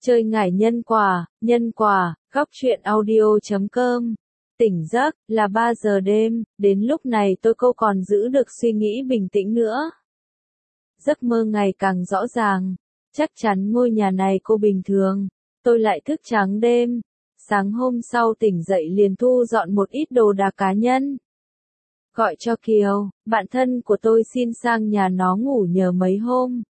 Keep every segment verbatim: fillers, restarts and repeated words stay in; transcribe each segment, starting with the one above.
Chơi ngải nhân quả, nhân quả, góc truyện audio chấm com. Tỉnh giấc, là ba giờ đêm, đến lúc này tôi cô còn giữ được suy nghĩ bình tĩnh nữa. Giấc mơ ngày càng rõ ràng, chắc chắn ngôi nhà này cô bình thường, tôi lại thức trắng đêm. Sáng hôm sau tỉnh dậy liền thu dọn một ít đồ đạc cá nhân. Gọi cho Kiều, bạn thân của tôi xin sang nhà nó ngủ nhờ mấy hôm.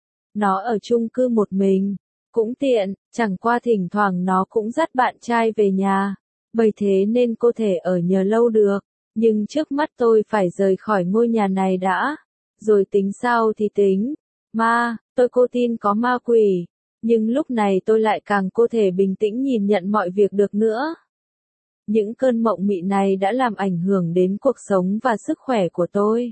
Nó ở chung cư một mình, cũng tiện, chẳng qua thỉnh thoảng nó cũng dắt bạn trai về nhà, bởi thế nên cô thể ở nhờ lâu được, nhưng trước mắt tôi phải rời khỏi ngôi nhà này đã, rồi tính sau thì tính. Ma, tôi cô tin có ma quỷ, nhưng lúc này tôi lại càng cô thể bình tĩnh nhìn nhận mọi việc được nữa. Những cơn mộng mị này đã làm ảnh hưởng đến cuộc sống và sức khỏe của tôi.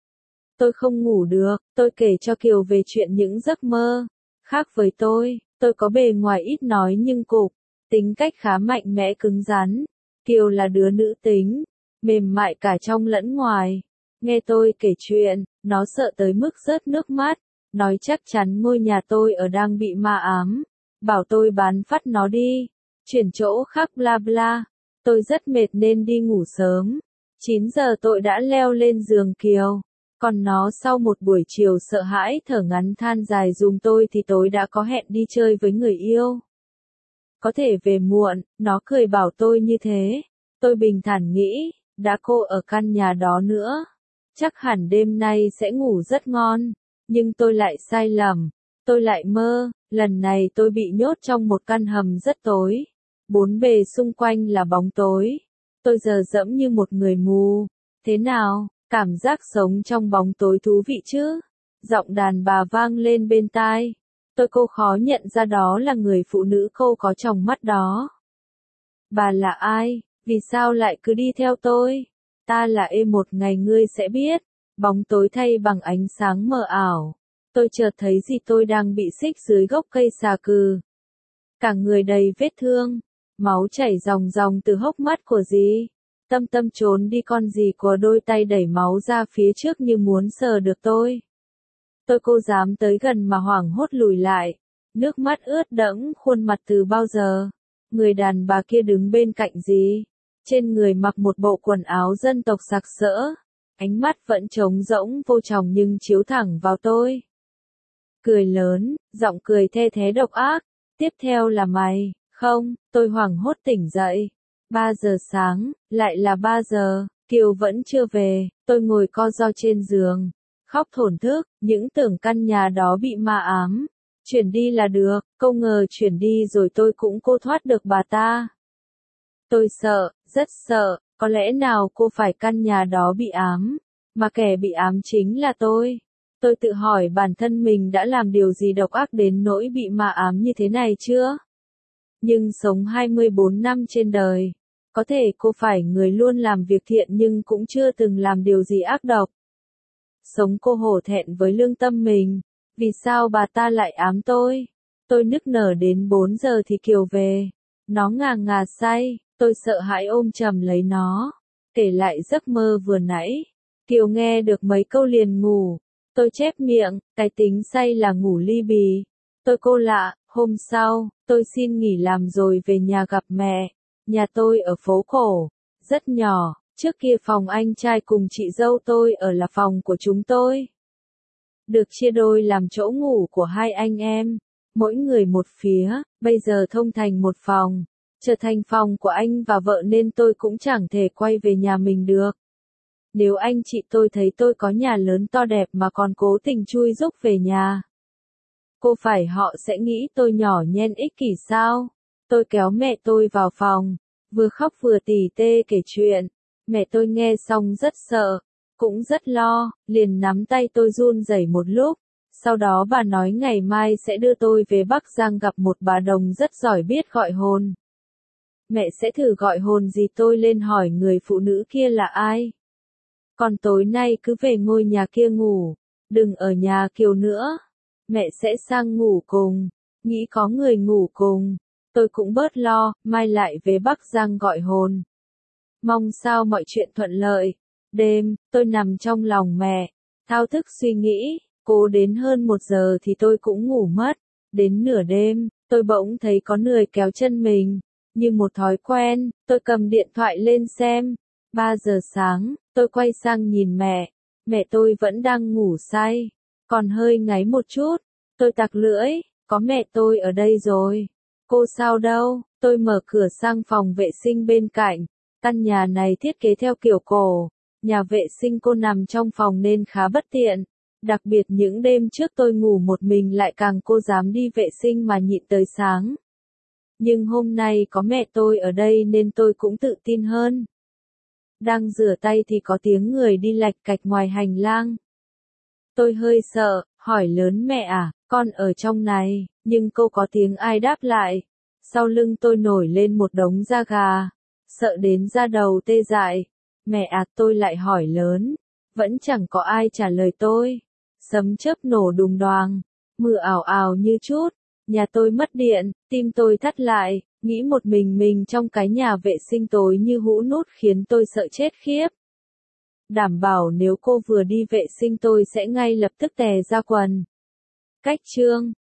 Tôi không ngủ được, tôi kể cho Kiều về chuyện những giấc mơ. Khác với tôi, tôi có bề ngoài ít nói nhưng cục, tính cách khá mạnh mẽ cứng rắn. Kiều là đứa nữ tính, mềm mại cả trong lẫn ngoài. Nghe tôi kể chuyện, nó sợ tới mức rớt nước mắt, nói chắc chắn ngôi nhà tôi ở đang bị ma ám, bảo tôi bán phát nó đi, chuyển chỗ khác bla bla. Tôi rất mệt nên đi ngủ sớm. chín giờ tôi đã leo lên giường Kiều. Còn nó sau một buổi chiều sợ hãi thở ngắn than dài dùm tôi thì tối đã có hẹn đi chơi với người yêu. Có thể về muộn, nó cười bảo tôi như thế. Tôi bình thản nghĩ, đã cô ở căn nhà đó nữa, chắc hẳn đêm nay sẽ ngủ rất ngon. Nhưng tôi lại sai lầm. Tôi lại mơ, lần này tôi bị nhốt trong một căn hầm rất tối. Bốn bề xung quanh là bóng tối. Tôi giờ dẫm như một người mù. Thế nào? Cảm giác sống trong bóng tối thú vị chứ? Giọng đàn bà vang lên bên tai. Tôi cô khó nhận ra đó là người phụ nữ cô có tròng mắt đó. Bà là ai? Vì sao lại cứ đi theo tôi? Ta là E một ngày ngươi sẽ biết. Bóng tối thay bằng ánh sáng mờ ảo. Tôi chợt thấy gì tôi đang bị xích dưới gốc cây xà cừ. Cả người đầy vết thương. Máu chảy ròng ròng từ hốc mắt của dì. Tâm tâm trốn đi con dì của đôi tay đẩy máu ra phía trước như muốn sờ được tôi. Tôi cô dám tới gần mà hoảng hốt lùi lại. Nước mắt ướt đẫm khuôn mặt từ bao giờ. Người đàn bà kia đứng bên cạnh dì. Trên người mặc một bộ quần áo dân tộc sặc sỡ. Ánh mắt vẫn trống rỗng vô tròng nhưng chiếu thẳng vào tôi. Cười lớn, giọng cười the thé độc ác. Tiếp theo là mày. Không, tôi hoảng hốt tỉnh dậy. Ba giờ sáng, lại là ba giờ, Kiều vẫn chưa về, tôi ngồi co ro trên giường, khóc thổn thức, những tưởng căn nhà đó bị ma ám. Chuyển đi là được, không ngờ chuyển đi rồi tôi cũng cô thoát được bà ta. Tôi sợ, rất sợ, có lẽ nào cô phải căn nhà đó bị ám, mà kẻ bị ám chính là tôi. Tôi tự hỏi bản thân mình đã làm điều gì độc ác đến nỗi bị ma ám như thế này chưa? Nhưng sống hai mươi bốn năm trên đời, có thể cô phải người luôn làm việc thiện nhưng cũng chưa từng làm điều gì ác độc. Sống cô hổ thẹn với lương tâm mình, vì sao bà ta lại ám tôi? Tôi nức nở đến bốn giờ thì Kiều về, nó ngà ngà say, tôi sợ hãi ôm chầm lấy nó, kể lại giấc mơ vừa nãy. Kiều nghe được mấy câu liền ngủ, tôi chép miệng, cái tính say là ngủ ly bì. Tôi cô lạ, hôm sau, tôi xin nghỉ làm rồi về nhà gặp mẹ. Nhà tôi ở phố cổ, rất nhỏ, trước kia phòng anh trai cùng chị dâu tôi ở là phòng của chúng tôi. Được chia đôi làm chỗ ngủ của hai anh em, mỗi người một phía, bây giờ thông thành một phòng, trở thành phòng của anh và vợ nên tôi cũng chẳng thể quay về nhà mình được. Nếu anh chị tôi thấy tôi có nhà lớn to đẹp mà còn cố tình chui rúc về nhà, cô phải họ sẽ nghĩ tôi nhỏ nhen ích kỷ sao? Tôi kéo mẹ tôi vào phòng, vừa khóc vừa tỉ tê kể chuyện. Mẹ tôi nghe xong rất sợ, cũng rất lo, liền nắm tay tôi run rẩy một lúc. Sau đó bà nói ngày mai sẽ đưa tôi về Bắc Giang gặp một bà đồng rất giỏi biết gọi hồn. Mẹ sẽ thử gọi hồn gì tôi lên hỏi người phụ nữ kia là ai. Còn tối nay cứ về ngôi nhà kia ngủ, đừng ở nhà Kiều nữa. Mẹ sẽ sang ngủ cùng, nghĩ có người ngủ cùng, tôi cũng bớt lo, mai lại về Bắc Giang gọi hồn. Mong sao mọi chuyện thuận lợi. Đêm, tôi nằm trong lòng mẹ, thao thức suy nghĩ, cố đến hơn một giờ thì tôi cũng ngủ mất. Đến nửa đêm, tôi bỗng thấy có người kéo chân mình. Như một thói quen, tôi cầm điện thoại lên xem. ba giờ sáng, tôi quay sang nhìn mẹ. Mẹ tôi vẫn đang ngủ say, còn hơi ngáy một chút. Tôi tặc lưỡi, có mẹ tôi ở đây rồi. Cô sao đâu? Tôi mở cửa sang phòng vệ sinh bên cạnh. Căn nhà này thiết kế theo kiểu cổ. Nhà vệ sinh cô nằm trong phòng nên khá bất tiện. Đặc biệt những đêm trước tôi ngủ một mình lại càng cô dám đi vệ sinh mà nhịn tới sáng. Nhưng hôm nay có mẹ tôi ở đây nên tôi cũng tự tin hơn. Đang rửa tay thì có tiếng người đi lạch cạch ngoài hành lang. Tôi hơi sợ, hỏi lớn mẹ à, con ở trong này, nhưng cô có tiếng ai đáp lại. Sau lưng tôi nổi lên một đống da gà, sợ đến da đầu tê dại. Mẹ à, tôi lại hỏi lớn, vẫn chẳng có ai trả lời tôi. Sấm chớp nổ đùng đoàng, mưa ảo ảo như chút, nhà tôi mất điện, tim tôi thắt lại, nghĩ một mình mình trong cái nhà vệ sinh tối như hũ nút khiến tôi sợ chết khiếp. Đảm bảo nếu cô vừa đi vệ sinh tôi sẽ ngay lập tức tè ra quần. Cách chương